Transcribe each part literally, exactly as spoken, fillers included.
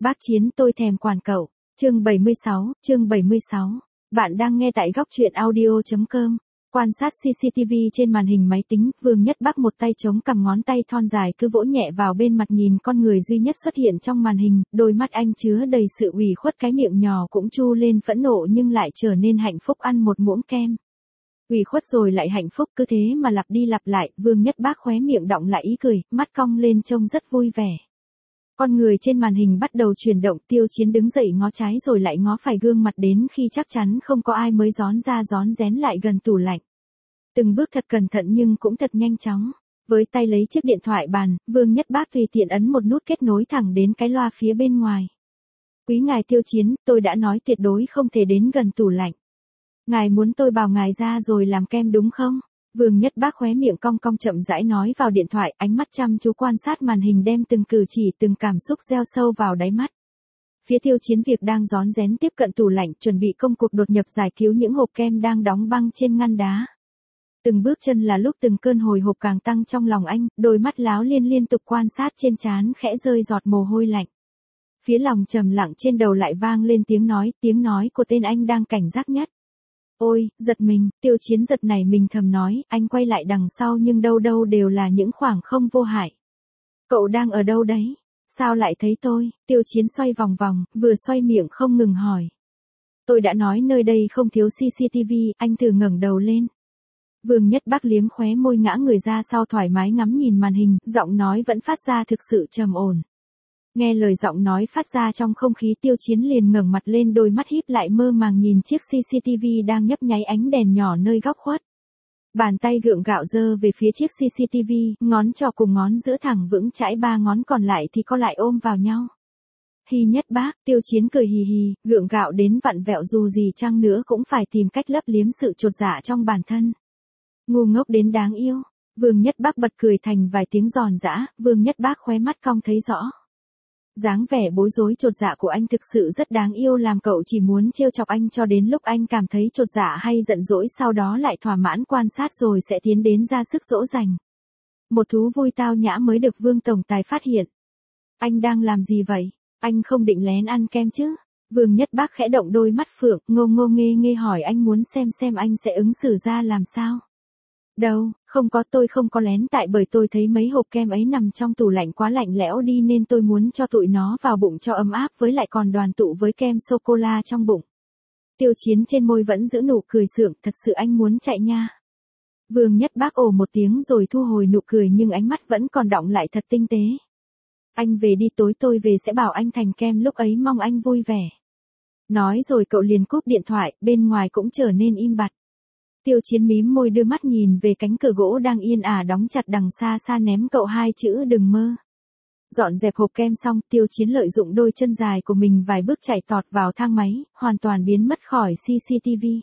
Bác Chiến tôi thèm quản cậu. Chương bảy mươi sáu, chương bảy mươi sáu. Bạn đang nghe tại góc truyện audio chấm com. Quan sát xê xê tê vê trên màn hình máy tính, Vương Nhất Bác một tay chống cằm, ngón tay thon dài cứ vỗ nhẹ vào bên mặt, nhìn con người duy nhất xuất hiện trong màn hình, đôi mắt anh chứa đầy sự ủy khuất, cái miệng nhỏ cũng chu lên phẫn nộ nhưng lại trở nên hạnh phúc, ăn một muỗng kem. Ủy khuất rồi lại hạnh phúc, cứ thế mà lặp đi lặp lại. Vương Nhất Bác khóe miệng đọng lại ý cười, mắt cong lên trông rất vui vẻ. Con người trên màn hình bắt đầu chuyển động, Tiêu Chiến đứng dậy ngó trái rồi lại ngó phải gương mặt, đến khi chắc chắn không có ai mới rón ra rón rén lại gần tủ lạnh. Từng bước thật cẩn thận nhưng cũng thật nhanh chóng. Với tay lấy chiếc điện thoại bàn, Vương Nhất Bác tùy tiện ấn một nút kết nối thẳng đến cái loa phía bên ngoài. Quý ngài Tiêu Chiến, tôi đã nói tuyệt đối không thể đến gần tủ lạnh. Ngài muốn tôi bảo ngài ra rồi làm kem đúng không? Vương Nhất Bác khóe miệng cong cong chậm rãi nói vào điện thoại, ánh mắt chăm chú quan sát màn hình, đem từng cử chỉ từng cảm xúc gieo sâu vào đáy mắt. Phía Tiêu Chiến việc đang rón rén tiếp cận tủ lạnh, chuẩn bị công cuộc đột nhập giải cứu những hộp kem đang đóng băng trên ngăn đá. Từng bước chân là lúc từng cơn hồi hộp càng tăng trong lòng anh, đôi mắt láo liên liên tục quan sát, trên trán khẽ rơi giọt mồ hôi lạnh. Phía lòng trầm lặng trên đầu lại vang lên tiếng nói, tiếng nói của tên anh đang cảnh giác nhất. Ôi, giật mình, Tiêu Chiến giật nảy mình thầm nói, anh quay lại đằng sau nhưng đâu đâu đều là những khoảng không vô hại. Cậu đang ở đâu đấy? Sao lại thấy tôi? Tiêu Chiến xoay vòng vòng, vừa xoay miệng không ngừng hỏi. Tôi đã nói nơi đây không thiếu xê xê tê vê, anh thử ngẩng đầu lên. Vương Nhất Bác liếm khóe môi, ngã người ra sau, thoải mái ngắm nhìn màn hình, giọng nói vẫn phát ra thực sự trầm ổn. Nghe lời giọng nói phát ra trong không khí, Tiêu Chiến liền ngẩng mặt lên, đôi mắt híp lại mơ màng nhìn chiếc xê xê tê vê đang nhấp nháy ánh đèn nhỏ nơi góc khuất. Bàn tay gượng gạo giơ về phía chiếc xê xê tê vê, ngón trỏ cùng ngón giữa thẳng vững chãi, ba ngón còn lại thì co lại ôm vào nhau. Hi Nhất Bác, Tiêu Chiến cười hì hì, gượng gạo đến vặn vẹo, dù gì chăng nữa cũng phải tìm cách lấp liếm sự chột dạ trong bản thân. Ngu ngốc đến đáng yêu. Vương Nhất Bác bật cười thành vài tiếng giòn giã, Vương Nhất Bác khóe mắt cong thấy rõ. Dáng vẻ bối rối chột dạ của anh thực sự rất đáng yêu, làm cậu chỉ muốn trêu chọc anh cho đến lúc anh cảm thấy chột dạ hay giận dỗi, sau đó lại thỏa mãn quan sát rồi sẽ tiến đến ra sức dỗ dành. Một thú vui tao nhã mới được Vương tổng tài phát hiện. Anh đang làm gì vậy? Anh không định lén ăn kem chứ? Vương Nhất Bác khẽ động đôi mắt phượng, ngô ngô nghê nghê hỏi anh, muốn xem xem anh sẽ ứng xử ra làm sao. Đâu, không có, tôi không có lén, tại bởi tôi thấy mấy hộp kem ấy nằm trong tủ lạnh quá lạnh lẽo đi nên tôi muốn cho tụi nó vào bụng cho ấm áp, với lại còn đoàn tụ với kem sô-cô-la trong bụng. Tiêu Chiến trên môi vẫn giữ nụ cười sượng, thật sự anh muốn chạy nha. Vương Nhất Bác ồ một tiếng rồi thu hồi nụ cười nhưng ánh mắt vẫn còn đọng lại thật tinh tế. Anh về đi, tối tôi về sẽ bảo anh thành kem, lúc ấy mong anh vui vẻ. Nói rồi cậu liền cúp điện thoại, bên ngoài cũng trở nên im bặt. Tiêu Chiến mím môi đưa mắt nhìn về cánh cửa gỗ đang yên ả đóng chặt đằng xa xa, ném cậu hai chữ đừng mơ. Dọn dẹp hộp kem xong, Tiêu Chiến lợi dụng đôi chân dài của mình vài bước chạy tọt vào thang máy, hoàn toàn biến mất khỏi xê xê tê vê.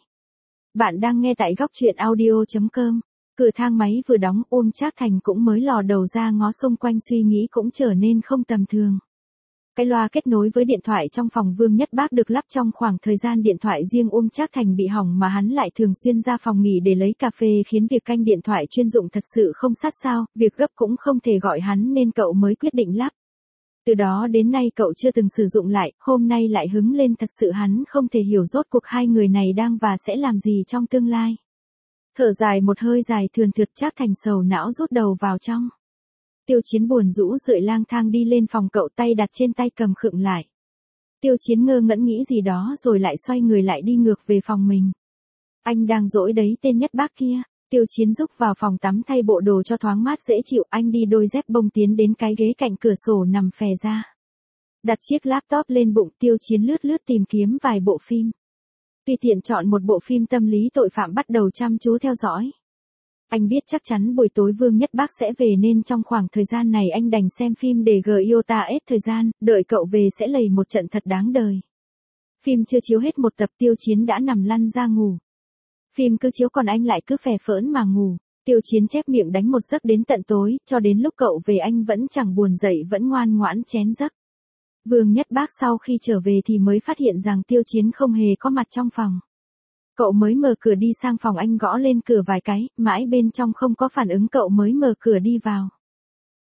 Bạn đang nghe tại góc truyện audio chấm com. Cửa thang máy vừa đóng, Uông Trác Thành cũng mới lò đầu ra ngó xung quanh, suy nghĩ cũng trở nên không tầm thường. Cái loa kết nối với điện thoại trong phòng Vương Nhất Bác được lắp trong khoảng thời gian điện thoại riêng Uông Trác Thành bị hỏng mà hắn lại thường xuyên ra phòng nghỉ để lấy cà phê, khiến việc canh điện thoại chuyên dụng thật sự không sát sao, việc gấp cũng không thể gọi hắn nên cậu mới quyết định lắp. Từ đó đến nay cậu chưa từng sử dụng lại, hôm nay lại hứng lên, thật sự hắn không thể hiểu rốt cuộc hai người này đang và sẽ làm gì trong tương lai. Thở dài một hơi dài thườn thượt, Trác Thành sầu não rút đầu vào trong. Tiêu Chiến buồn rũ rượi lang thang đi lên phòng cậu, tay đặt trên tay cầm khựng lại. Tiêu Chiến ngơ ngẩn nghĩ gì đó rồi lại xoay người lại đi ngược về phòng mình. Anh đang dỗi đấy tên Nhất Bác kia. Tiêu Chiến rúc vào phòng tắm thay bộ đồ cho thoáng mát dễ chịu, anh đi đôi dép bông tiến đến cái ghế cạnh cửa sổ nằm phè ra. Đặt chiếc laptop lên bụng, Tiêu Chiến lướt lướt tìm kiếm vài bộ phim. Tùy tiện chọn một bộ phim tâm lý tội phạm bắt đầu chăm chú theo dõi. Anh biết chắc chắn buổi tối Vương Nhất Bác sẽ về nên trong khoảng thời gian này anh đành xem phim để giota hết thời gian, đợi cậu về sẽ lầy một trận thật đáng đời. Phim chưa chiếu hết một tập, Tiêu Chiến đã nằm lăn ra ngủ. Phim cứ chiếu còn anh lại cứ phè phỡn mà ngủ. Tiêu Chiến chép miệng đánh một giấc đến tận tối, cho đến lúc cậu về anh vẫn chẳng buồn dậy, vẫn ngoan ngoãn chén giấc. Vương Nhất Bác sau khi trở về thì mới phát hiện rằng Tiêu Chiến không hề có mặt trong phòng. Cậu mới mở cửa đi sang phòng anh, gõ lên cửa vài cái, mãi bên trong không có phản ứng, cậu mới mở cửa đi vào.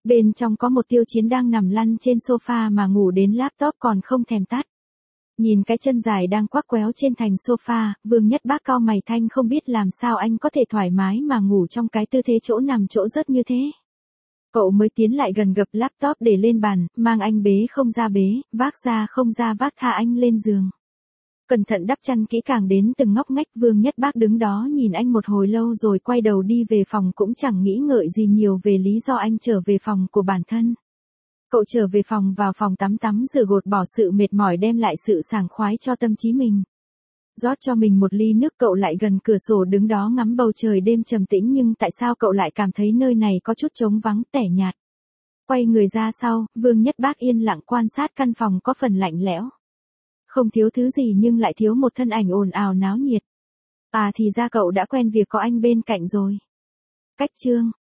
Bên trong có một Tiêu Chiến đang nằm lăn trên sofa mà ngủ đến laptop còn không thèm tắt. Nhìn cái chân dài đang quắc quéo trên thành sofa, Vương Nhất Bác cau mày thanh không biết làm sao anh có thể thoải mái mà ngủ trong cái tư thế chỗ nằm chỗ rớt như thế. Cậu mới tiến lại gần gập laptop để lên bàn, mang anh bế không ra bế, vác ra không ra vác tha anh lên giường. Cẩn thận đắp chăn kỹ càng đến từng ngóc ngách. Vương Nhất Bác đứng đó nhìn anh một hồi lâu rồi quay đầu đi về phòng, cũng chẳng nghĩ ngợi gì nhiều về lý do anh trở về phòng của bản thân. Cậu trở về phòng, vào phòng tắm tắm rửa gột bỏ sự mệt mỏi, đem lại sự sảng khoái cho tâm trí mình. Rót cho mình một ly nước, cậu lại gần cửa sổ đứng đó ngắm bầu trời đêm trầm tĩnh, nhưng tại sao cậu lại cảm thấy nơi này có chút trống vắng tẻ nhạt. Quay người ra sau, Vương Nhất Bác yên lặng quan sát căn phòng có phần lạnh lẽo. Không thiếu thứ gì nhưng lại thiếu một thân ảnh ồn ào náo nhiệt. À thì ra cậu đã quen việc có anh bên cạnh rồi. Cách chương